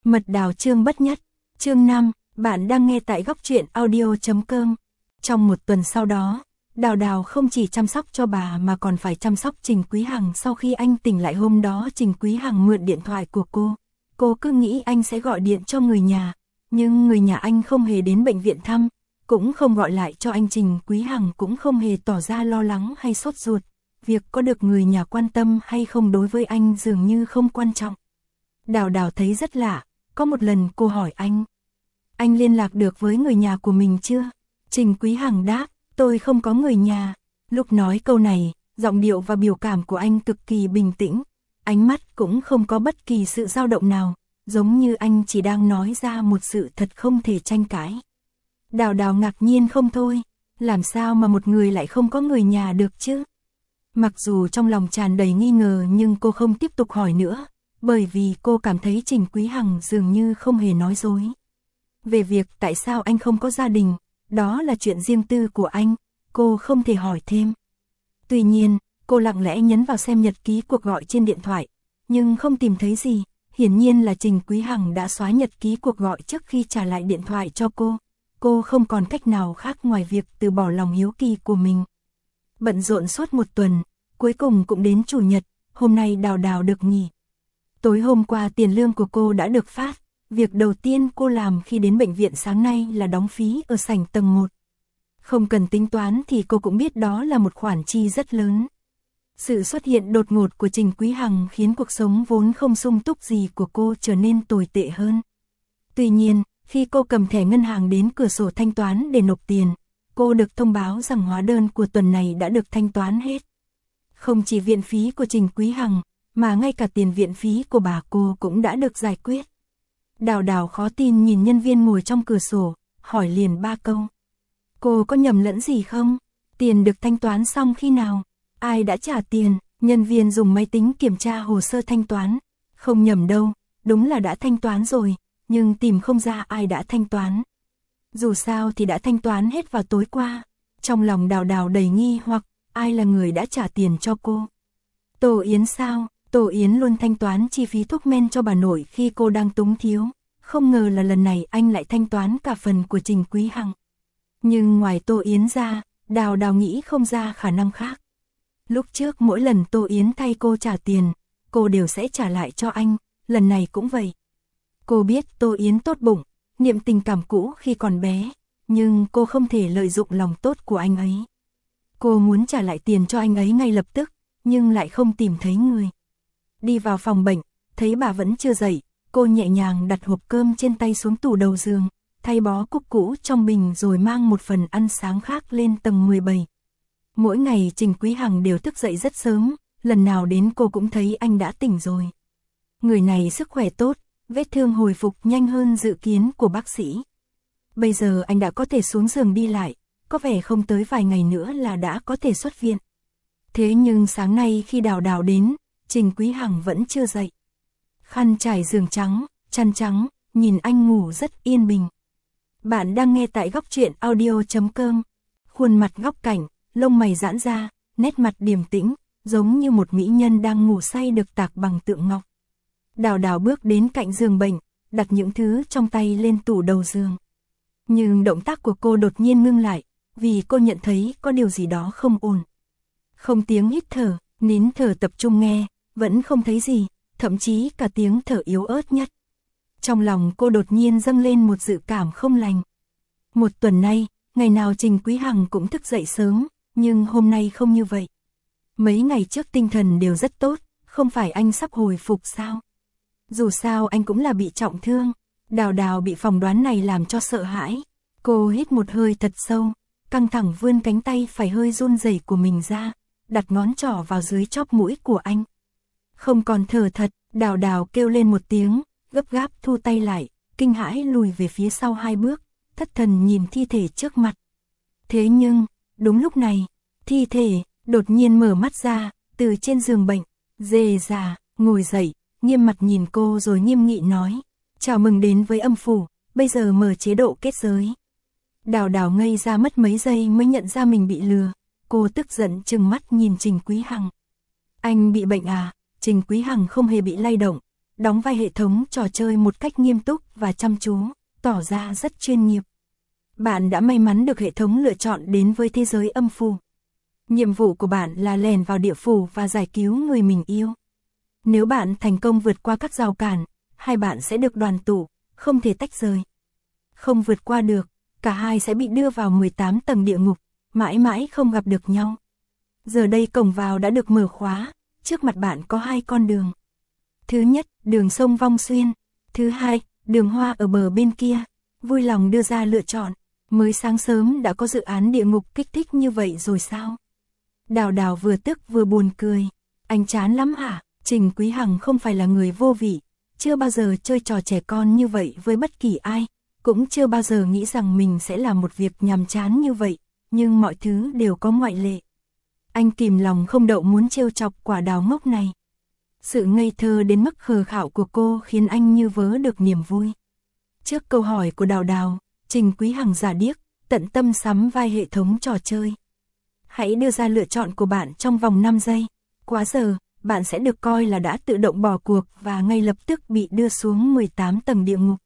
Mật đào chương bất nhất, chương 5, bạn đang nghe tại góc truyện audio.com. Trong một tuần sau đó, Đào Đào không chỉ chăm sóc cho bà mà còn phải chăm sóc Trình Quý Hằng. Sau khi anh tỉnh lại hôm đó, Trình Quý Hằng mượn điện thoại của cô cứ nghĩ anh sẽ gọi điện cho người nhà, nhưng người nhà anh không hề đến bệnh viện thăm, cũng không gọi lại cho anh. Trình Quý Hằng cũng không hề tỏ ra lo lắng hay sốt ruột, việc có được người nhà quan tâm hay không đối với anh dường như không quan trọng. Đào Đào thấy rất lạ, có một lần cô hỏi anh liên lạc được với người nhà của mình chưa? Trình Quý Hằng đáp, tôi không có người nhà. Lúc nói câu này, giọng điệu và biểu cảm của anh cực kỳ bình tĩnh, ánh mắt cũng không có bất kỳ sự dao động nào, giống như anh chỉ đang nói ra một sự thật không thể tranh cãi. Đào Đào ngạc nhiên không thôi, làm sao mà một người lại không có người nhà được chứ? Mặc dù trong lòng tràn đầy nghi ngờ nhưng cô không tiếp tục hỏi nữa, bởi vì cô cảm thấy Trình Quý Hằng dường như không hề nói dối. Về việc tại sao anh không có gia đình, đó là chuyện riêng tư của anh, cô không thể hỏi thêm. Tuy nhiên, cô lặng lẽ nhấn vào xem nhật ký cuộc gọi trên điện thoại, nhưng không tìm thấy gì. Hiển nhiên là Trình Quý Hằng đã xóa nhật ký cuộc gọi trước khi trả lại điện thoại cho cô. Cô không còn cách nào khác ngoài việc từ bỏ lòng hiếu kỳ của mình. Bận rộn suốt một tuần, cuối cùng cũng đến chủ nhật, hôm nay Đào Đào được nghỉ. Tối hôm qua tiền lương của cô đã được phát, việc đầu tiên cô làm khi đến bệnh viện sáng nay là đóng phí ở sảnh tầng 1. Không cần tính toán thì cô cũng biết đó là một khoản chi rất lớn. Sự xuất hiện đột ngột của Trình Quý Hằng khiến cuộc sống vốn không sung túc gì của cô trở nên tồi tệ hơn. Tuy nhiên, khi cô cầm thẻ ngân hàng đến cửa sổ thanh toán để nộp tiền, cô được thông báo rằng hóa đơn của tuần này đã được thanh toán hết. Không chỉ viện phí của Trình Quý Hằng, mà ngay cả tiền viện phí của bà cô cũng đã được giải quyết. Đào Đào khó tin nhìn nhân viên ngồi trong cửa sổ, hỏi liền 3 câu. Cô có nhầm lẫn gì không? Tiền được thanh toán xong khi nào? Ai đã trả tiền? Nhân viên dùng máy tính kiểm tra hồ sơ thanh toán. Không nhầm đâu, đúng là đã thanh toán rồi, nhưng tìm không ra ai đã thanh toán. Dù sao thì đã thanh toán hết vào tối qua. Trong lòng Đào Đào đầy nghi hoặc, ai là người đã trả tiền cho cô? Tô Yến sao? Tô Yến luôn thanh toán chi phí thuốc men cho bà nội khi cô đang túng thiếu. Không ngờ là lần này anh lại thanh toán cả phần của Trình Quý Hằng. Nhưng ngoài Tô Yến ra, Đào Đào nghĩ không ra khả năng khác. Lúc trước mỗi lần Tô Yến thay cô trả tiền, cô đều sẽ trả lại cho anh, lần này cũng vậy. Cô biết Tô Yến tốt bụng, niệm tình cảm cũ khi còn bé, nhưng cô không thể lợi dụng lòng tốt của anh ấy. Cô muốn trả lại tiền cho anh ấy ngay lập tức, nhưng lại không tìm thấy người. Đi vào phòng bệnh, thấy bà vẫn chưa dậy, cô nhẹ nhàng đặt hộp cơm trên tay xuống tủ đầu giường, thay bó cúc cũ trong bình rồi mang một phần ăn sáng khác lên tầng 17. Mỗi ngày Trình Quý Hằng đều thức dậy rất sớm, lần nào đến cô cũng thấy anh đã tỉnh rồi. Người này sức khỏe tốt, vết thương hồi phục nhanh hơn dự kiến của bác sĩ. Bây giờ anh đã có thể xuống giường đi lại, có vẻ không tới vài ngày nữa là đã có thể xuất viện. Thế nhưng sáng nay khi Đào Đào đến, Trình Quý Hằng vẫn chưa dậy. Khăn trải giường trắng, chăn trắng, nhìn anh ngủ rất yên bình. Bạn đang nghe tại góc truyện audio.com. Khuôn mặt góc cạnh, lông mày giãn ra, nét mặt điềm tĩnh, giống như một mỹ nhân đang ngủ say được tạc bằng tượng ngọc. Đào Đào bước đến cạnh giường bệnh, đặt những thứ trong tay lên tủ đầu giường. Nhưng động tác của cô đột nhiên ngưng lại, vì cô nhận thấy có điều gì đó không ổn. Không tiếng hít thở, nín thở tập trung nghe, vẫn không thấy gì, thậm chí cả tiếng thở yếu ớt nhất. Trong lòng cô đột nhiên dâng lên một dự cảm không lành. Một tuần nay, ngày nào Trình Quý Hằng cũng thức dậy sớm, nhưng hôm nay không như vậy. Mấy ngày trước tinh thần đều rất tốt, không phải anh sắp hồi phục sao? Dù sao anh cũng là bị trọng thương. Đào Đào bị phỏng đoán này làm cho sợ hãi. Cô hít một hơi thật sâu, căng thẳng vươn cánh tay phải hơi run rẩy của mình ra, đặt ngón trỏ vào dưới chóp mũi của anh. Không còn thở thật, Đào Đào kêu lên một tiếng, gấp gáp thu tay lại, kinh hãi lùi về phía sau 2 bước, thất thần nhìn thi thể trước mặt. Thế nhưng, đúng lúc này, thi thể đột nhiên mở mắt ra, từ trên giường bệnh, rề rà, ngồi dậy, nghiêm mặt nhìn cô rồi nghiêm nghị nói, chào mừng đến với âm phủ, bây giờ mở chế độ kết giới. Đào Đào ngây ra mất mấy giây mới nhận ra mình bị lừa, cô tức giận trừng mắt nhìn Trình Quý Hằng. Anh bị bệnh à? Trình Quý Hằng không hề bị lay động, đóng vai hệ thống trò chơi một cách nghiêm túc và chăm chú, tỏ ra rất chuyên nghiệp. Bạn đã may mắn được hệ thống lựa chọn đến với thế giới âm phủ. Nhiệm vụ của bạn là lèn vào địa phủ và giải cứu người mình yêu. Nếu bạn thành công vượt qua các rào cản, hai bạn sẽ được đoàn tụ, không thể tách rời. Không vượt qua được, cả hai sẽ bị đưa vào 18 tầng địa ngục, mãi mãi không gặp được nhau. Giờ đây cổng vào đã được mở khóa, trước mặt bạn có hai con đường. Thứ nhất, đường sông Vong Xuyên. Thứ hai, đường hoa ở bờ bên kia. Vui lòng đưa ra lựa chọn. Mới sáng sớm đã có dự án địa ngục kích thích như vậy rồi sao? Đào Đào vừa tức vừa buồn cười. Anh chán lắm hả? Trình Quý Hằng không phải là người vô vị, chưa bao giờ chơi trò trẻ con như vậy với bất kỳ ai, cũng chưa bao giờ nghĩ rằng mình sẽ làm một việc nhàm chán như vậy, nhưng mọi thứ đều có ngoại lệ. Anh kìm lòng không đậu muốn trêu chọc quả đào ngốc này. Sự ngây thơ đến mức khờ khạo của cô khiến anh như vớ được niềm vui. Trước câu hỏi của Đào Đào, Trình Quý Hằng giả điếc, tận tâm sắm vai hệ thống trò chơi. Hãy đưa ra lựa chọn của bạn trong vòng 5 giây. Quá giờ, bạn sẽ được coi là đã tự động bỏ cuộc và ngay lập tức bị đưa xuống 18 tầng địa ngục.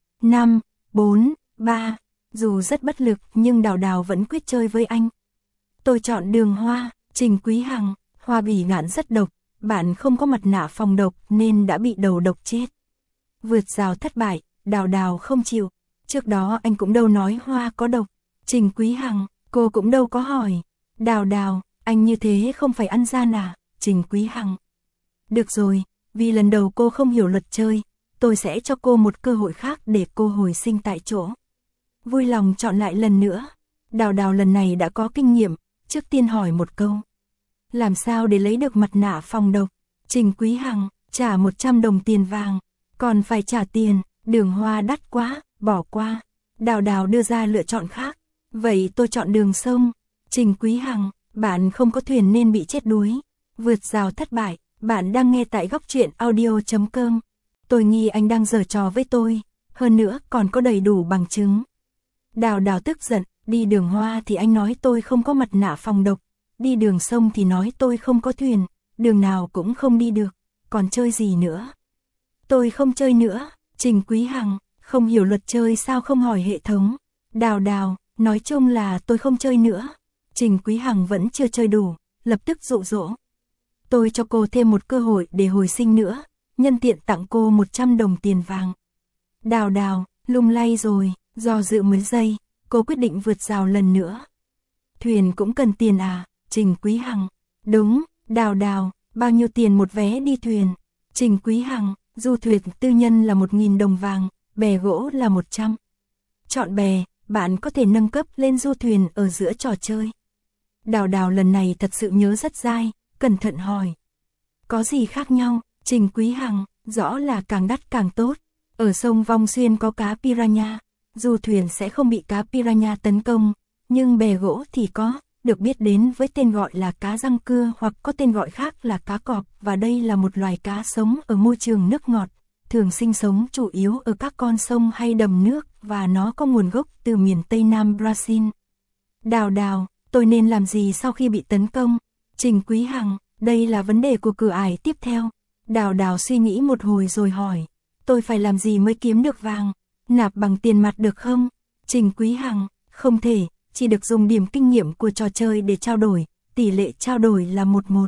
5, 4, 3. Dù rất bất lực nhưng Đào Đào vẫn quyết chơi với anh. Tôi chọn đường hoa. Trình Quý Hằng, hoa bỉ ngạn rất độc, bạn không có mặt nạ phòng độc nên đã bị đầu độc chết. Vượt rào thất bại, Đào Đào không chịu. Trước đó anh cũng đâu nói hoa có độc. Trình Quý Hằng, cô cũng đâu có hỏi. Đào Đào, anh như thế không phải ăn gian à? Trình Quý Hằng. Được rồi, vì lần đầu cô không hiểu luật chơi, tôi sẽ cho cô một cơ hội khác để cô hồi sinh tại chỗ. Vui lòng chọn lại lần nữa. Đào Đào lần này đã có kinh nghiệm, trước tiên hỏi một câu. Làm sao để lấy được mặt nạ phòng độc? Trình Quý Hằng, trả 100 đồng tiền vàng, còn phải trả tiền, đường hoa đắt quá, bỏ qua. Đào Đào đưa ra lựa chọn khác. Vậy tôi chọn đường sông. Trình Quý Hằng, bạn không có thuyền nên bị chết đuối. Vượt rào thất bại, bạn đang nghe tại góc truyện audio.com. Tôi nghi anh đang giở trò với tôi, hơn nữa còn có đầy đủ bằng chứng. Đào Đào tức giận, đi đường hoa thì anh nói tôi không có mặt nạ phòng độc, đi đường sông thì nói tôi không có thuyền, đường nào cũng không đi được, còn chơi gì nữa? Tôi không chơi nữa. Trình Quý Hằng, không hiểu luật chơi sao không hỏi hệ thống? Đào Đào, nói chung là tôi không chơi nữa. Trình Quý Hằng vẫn chưa chơi đủ, lập tức dụ dỗ. Tôi cho cô thêm một cơ hội để hồi sinh nữa, nhân tiện tặng cô 100 đồng tiền vàng. Đào Đào, lung lay rồi, do dự mấy giây, cô quyết định vượt rào lần nữa. Thuyền cũng cần tiền à? Trình Quý Hằng, đúng. Đào Đào, bao nhiêu tiền một vé đi thuyền? Trình Quý Hằng, du thuyền tư nhân là 1.000 đồng vàng, bè gỗ là 100. Chọn bè, bạn có thể nâng cấp lên du thuyền ở giữa trò chơi. Đào Đào lần này thật sự nhớ rất dai, cẩn thận hỏi. Có gì khác nhau? Trình Quý Hằng, rõ là càng đắt càng tốt. Ở sông Vong Xuyên có cá piranha, du thuyền sẽ không bị cá piranha tấn công, nhưng bè gỗ thì có, được biết đến với tên gọi là cá răng cưa hoặc có tên gọi khác là cá cọp, và đây là một loài cá sống ở môi trường nước ngọt, thường sinh sống chủ yếu ở các con sông hay đầm nước và nó có nguồn gốc từ miền Tây Nam Brazil. Đào Đào, tôi nên làm gì sau khi bị tấn công? Trình Quý Hằng, đây là vấn đề của cửa ải tiếp theo. Đào Đào suy nghĩ một hồi rồi hỏi, tôi phải làm gì mới kiếm được vàng? Nạp bằng tiền mặt được không? Trình Quý Hằng, không thể, chỉ được dùng điểm kinh nghiệm của trò chơi để trao đổi, tỷ lệ trao đổi là 1-1.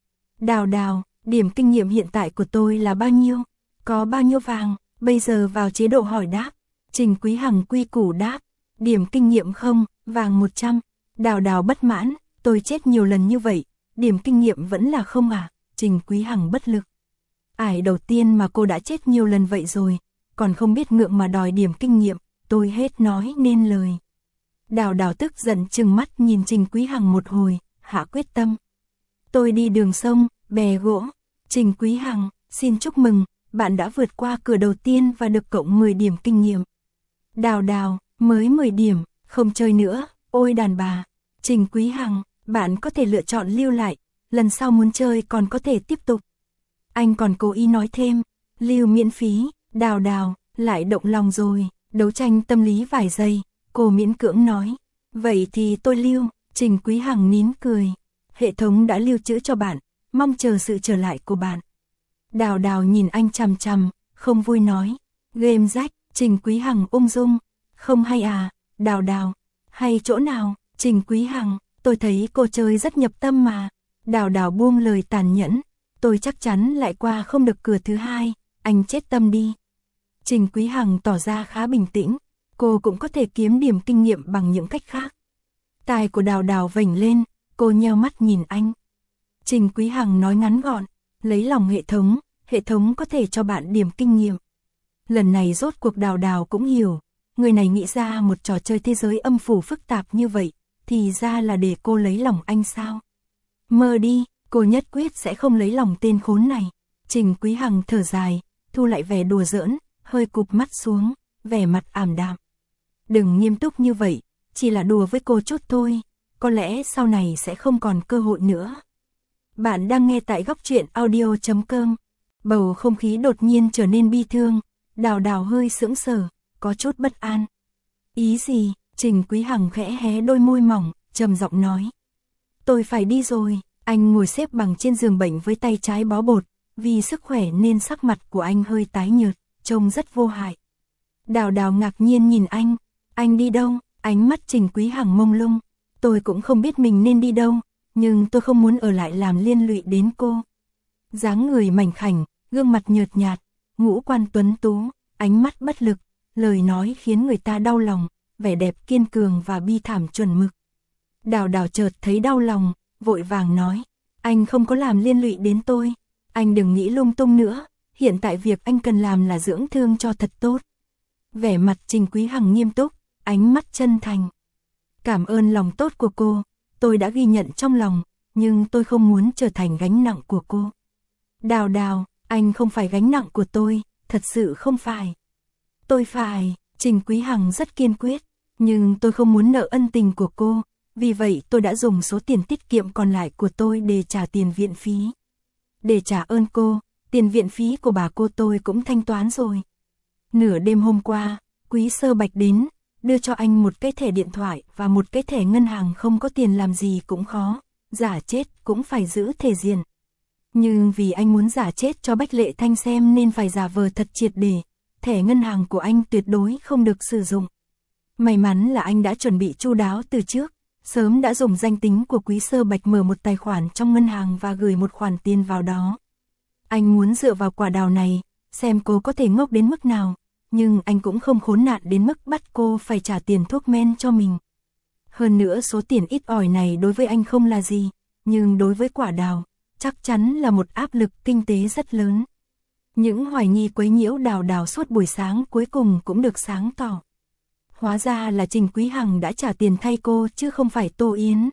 Đào Đào, điểm kinh nghiệm hiện tại của tôi là bao nhiêu? Có bao nhiêu vàng? Bây giờ vào chế độ hỏi đáp. Trình Quý Hằng quy củ đáp, điểm kinh nghiệm không, vàng 100. Đào Đào bất mãn, tôi chết nhiều lần như vậy, điểm kinh nghiệm vẫn là không à? Trình Quý Hằng bất lực. Ải đầu tiên mà cô đã chết nhiều lần vậy rồi, còn không biết ngượng mà đòi điểm kinh nghiệm, tôi hết nói nên lời. Đào Đào tức giận trừng mắt nhìn Trình Quý Hằng một hồi, hạ quyết tâm. Tôi đi đường sông, bè gỗ. Trình Quý Hằng, xin chúc mừng, bạn đã vượt qua cửa đầu tiên và được cộng 10 điểm kinh nghiệm. Đào Đào, mới 10 điểm, không chơi nữa, ôi đàn bà. Trình Quý Hằng, bạn có thể lựa chọn lưu lại, lần sau muốn chơi còn có thể tiếp tục. Anh còn cố ý nói thêm, lưu miễn phí. Đào Đào, lại động lòng rồi, đấu tranh tâm lý vài giây, cô miễn cưỡng nói. Vậy thì tôi lưu. Trình Quý Hằng nín cười. Hệ thống đã lưu trữ cho bạn, mong chờ sự trở lại của bạn. Đào Đào nhìn anh chằm chằm, không vui nói. Game rách, Trình Quý Hằng ung dung. Không hay à, Đào Đào. Hay chỗ nào, Trình Quý Hằng, tôi thấy cô chơi rất nhập tâm mà. Đào Đào buông lời tàn nhẫn. Tôi chắc chắn lại qua không được cửa thứ hai, anh chết tâm đi. Trình Quý Hằng tỏ ra khá bình tĩnh. Cô cũng có thể kiếm điểm kinh nghiệm bằng những cách khác. Tai của Đào Đào vểnh lên, cô nheo mắt nhìn anh. Trình Quý Hằng nói ngắn gọn, lấy lòng hệ thống có thể cho bạn điểm kinh nghiệm. Lần này rốt cuộc Đào Đào cũng hiểu, người này nghĩ ra một trò chơi thế giới âm phủ phức tạp như vậy, thì ra là để cô lấy lòng anh sao? Mơ đi, cô nhất quyết sẽ không lấy lòng tên khốn này. Trình Quý Hằng thở dài, thu lại vẻ đùa giỡn, hơi cụp mắt xuống, vẻ mặt ảm đạm. Đừng nghiêm túc như vậy, chỉ là đùa với cô chút thôi, có lẽ sau này sẽ không còn cơ hội nữa. Bạn đang nghe tại góc truyện audio.com. Bầu không khí đột nhiên trở nên bi thương, Đào Đào hơi sững sờ, có chút bất an. Ý gì? Trình Quý Hằng khẽ hé đôi môi mỏng, trầm giọng nói. Tôi phải đi rồi. Anh ngồi xếp bằng trên giường bệnh với tay trái bó bột, vì sức khỏe nên sắc mặt của anh hơi tái nhợt, trông rất vô hại. Đào Đào ngạc nhiên nhìn anh đi đâu? Ánh mắt Trình Quý Hằng mông lung. Tôi cũng không biết mình nên đi đâu, nhưng tôi không muốn ở lại làm liên lụy đến cô. Dáng người mảnh khảnh, gương mặt nhợt nhạt, ngũ quan tuấn tú, ánh mắt bất lực, lời nói khiến người ta đau lòng, vẻ đẹp kiên cường và bi thảm chuẩn mực. Đào Đào chợt thấy đau lòng, vội vàng nói, anh không có làm liên lụy đến tôi, anh đừng nghĩ lung tung nữa, hiện tại việc anh cần làm là dưỡng thương cho thật tốt. Vẻ mặt Trình Quý Hằng nghiêm túc, ánh mắt chân thành. Cảm ơn lòng tốt của cô, tôi đã ghi nhận trong lòng, nhưng tôi không muốn trở thành gánh nặng của cô. Đào Đào, anh không phải gánh nặng của tôi, thật sự không phải. Tôi phải, Trình Quý Hằng rất kiên quyết, nhưng tôi không muốn nợ ân tình của cô, vì vậy tôi đã dùng số tiền tiết kiệm còn lại của tôi để trả tiền viện phí. Để trả ơn cô, tiền viện phí của bà cô tôi cũng thanh toán rồi. Nửa đêm hôm qua, Quý Sơ Bạch đến, đưa cho anh một cái thẻ điện thoại và một cái thẻ ngân hàng, không có tiền làm gì cũng khó, giả chết cũng phải giữ thể diện. Nhưng vì anh muốn giả chết cho Bách Lệ Thanh xem nên phải giả vờ thật triệt để, thẻ ngân hàng của anh tuyệt đối không được sử dụng. May mắn là anh đã chuẩn bị chu đáo từ trước, sớm đã dùng danh tính của Quý Sơ Bạch mở một tài khoản trong ngân hàng và gửi một khoản tiền vào đó. Anh muốn dựa vào quả đào này, xem cô có thể ngốc đến mức nào, nhưng anh cũng không khốn nạn đến mức bắt cô phải trả tiền thuốc men cho mình. Hơn nữa số tiền ít ỏi này đối với anh không là gì, nhưng đối với quả đào, chắc chắn là một áp lực kinh tế rất lớn. Những hoài nghi quấy nhiễu Đào Đào suốt buổi sáng cuối cùng cũng được sáng tỏ. Hóa ra là Trình Quý Hằng đã trả tiền thay cô chứ không phải Tô Yến.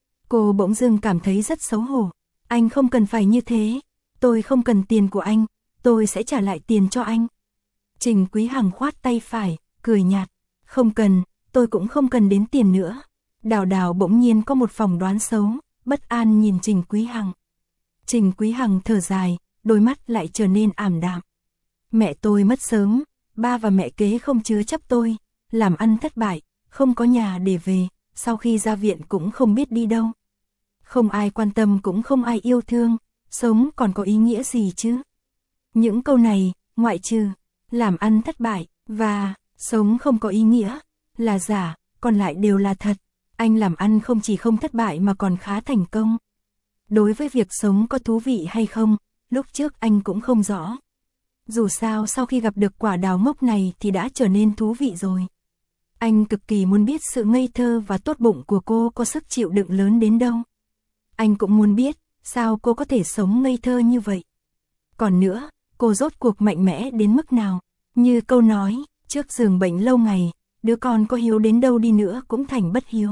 Cô bỗng dưng cảm thấy rất xấu hổ. Anh không cần phải như thế, tôi không cần tiền của anh, tôi sẽ trả lại tiền cho anh. Trình Quý Hằng khoát tay phải, cười nhạt. Không cần, tôi cũng không cần đến tiền nữa. Đào Đào bỗng nhiên có một phỏng đoán xấu, bất an nhìn Trình Quý Hằng. Trình Quý Hằng thở dài, đôi mắt lại trở nên ảm đạm. Mẹ tôi mất sớm, ba và mẹ kế không chứa chấp tôi, làm ăn thất bại, không có nhà để về, sau khi ra viện cũng không biết đi đâu. Không ai quan tâm cũng không ai yêu thương, sống còn có ý nghĩa gì chứ? Những câu này, ngoại trừ làm ăn thất bại và sống không có ý nghĩa là giả, còn lại đều là thật. Anh làm ăn không chỉ không thất bại mà còn khá thành công. Đối với việc sống có thú vị hay không, lúc trước anh cũng không rõ. Dù sao sau khi gặp được quả đào ngốc này thì đã trở nên thú vị rồi. Anh cực kỳ muốn biết sự ngây thơ và tốt bụng của cô có sức chịu đựng lớn đến đâu. Anh cũng muốn biết sao cô có thể sống ngây thơ như vậy. Còn nữa, cô rốt cuộc mạnh mẽ đến mức nào. Như câu nói, trước giường bệnh lâu ngày, đứa con có hiếu đến đâu đi nữa cũng thành bất hiếu.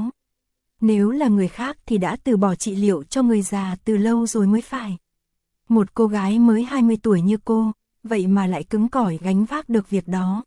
Nếu là người khác thì đã từ bỏ trị liệu cho người già từ lâu rồi mới phải. Một cô gái mới 20 tuổi như cô, vậy mà lại cứng cỏi gánh vác được việc đó.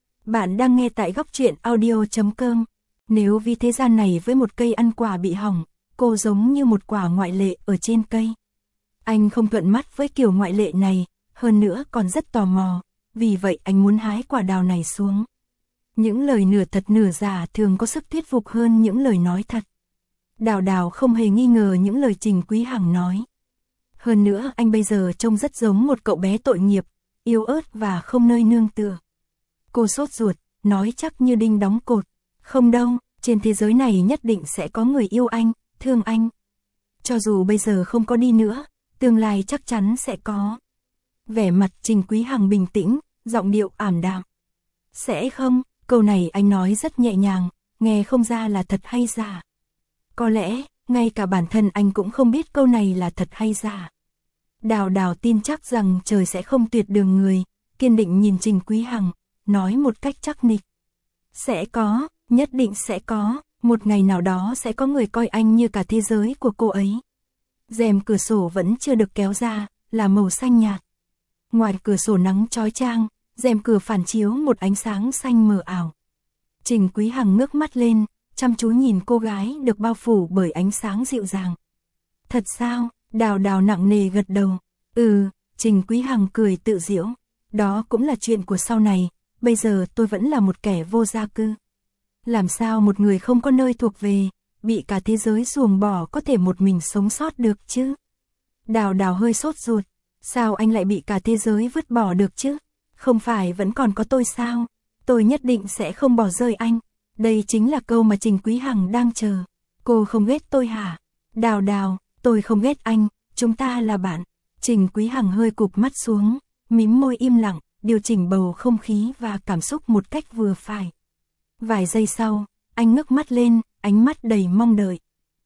Bạn đang nghe tại góc truyện audio.com. Nếu vì thế gian này với một cây ăn quả bị hỏng, cô giống như một quả ngoại lệ ở trên cây. Anh không thuận mắt với kiểu ngoại lệ này, hơn nữa còn rất tò mò, vì vậy anh muốn hái quả đào này xuống. Những lời nửa thật nửa giả thường có sức thuyết phục hơn những lời nói thật. Đào Đào không hề nghi ngờ những lời Trình Quý Hằng nói. Hơn nữa anh bây giờ trông rất giống một cậu bé tội nghiệp, yếu ớt và không nơi nương tựa. Cô sốt ruột, nói chắc như đinh đóng cột. Không đâu, trên thế giới này nhất định sẽ có người yêu anh, thương anh. Cho dù bây giờ không có đi nữa, tương lai chắc chắn sẽ có. Vẻ mặt Trình Quý Hằng bình tĩnh, giọng điệu ảm đạm. Sẽ không, câu này anh nói rất nhẹ nhàng, nghe không ra là thật hay giả. Có lẽ, ngay cả bản thân anh cũng không biết câu này là thật hay giả. Đào Đào tin chắc rằng trời sẽ không tuyệt đường người, kiên định nhìn Trình Quý Hằng, nói một cách chắc nịch. Sẽ có, nhất định sẽ có, một ngày nào đó sẽ có người coi anh như cả thế giới của cô ấy. Rèm cửa sổ vẫn chưa được kéo ra, là màu xanh nhạt. Ngoài cửa sổ nắng chói chang, rèm cửa phản chiếu một ánh sáng xanh mờ ảo. Trình Quý Hằng ngước mắt lên, chăm chú nhìn cô gái được bao phủ bởi ánh sáng dịu dàng. Thật sao? Đào Đào nặng nề gật đầu. Trình Quý Hằng cười tự giễu. Đó cũng là chuyện của sau này, bây giờ tôi vẫn là một kẻ vô gia cư. Làm sao một người không có nơi thuộc về, bị cả thế giới ruồng bỏ có thể một mình sống sót được chứ? Đào Đào hơi sốt ruột. Sao anh lại bị cả thế giới vứt bỏ được chứ? Không phải vẫn còn có tôi sao? Tôi nhất định sẽ không bỏ rơi anh. Đây chính là câu mà Trình Quý Hằng đang chờ. Cô không ghét tôi hả? Đào Đào, tôi không ghét anh, chúng ta là bạn. Trình Quý Hằng hơi cụp mắt xuống, mím môi im lặng, điều chỉnh bầu không khí và cảm xúc một cách vừa phải. Vài giây sau, anh ngước mắt lên, ánh mắt đầy mong đợi.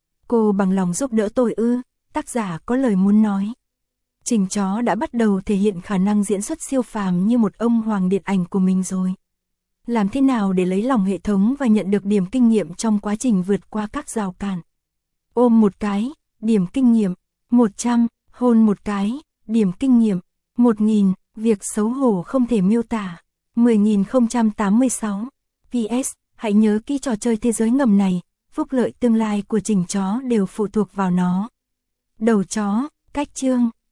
Cô bằng lòng giúp đỡ tôi ư? Tác giả có lời muốn nói. Trình Chó đã bắt đầu thể hiện khả năng diễn xuất siêu phàm như một ông hoàng điện ảnh của mình rồi. Làm thế nào để lấy lòng hệ thống và nhận được điểm kinh nghiệm trong quá trình vượt qua các rào cản? Ôm một cái, điểm kinh nghiệm, 100, hôn một cái, điểm kinh nghiệm, 1000, việc xấu hổ không thể miêu tả, 10.086. PS, hãy nhớ kỹ trò chơi thế giới ngầm này, phúc lợi tương lai của Trình Chó đều phụ thuộc vào nó. Đầu chó, cách chương.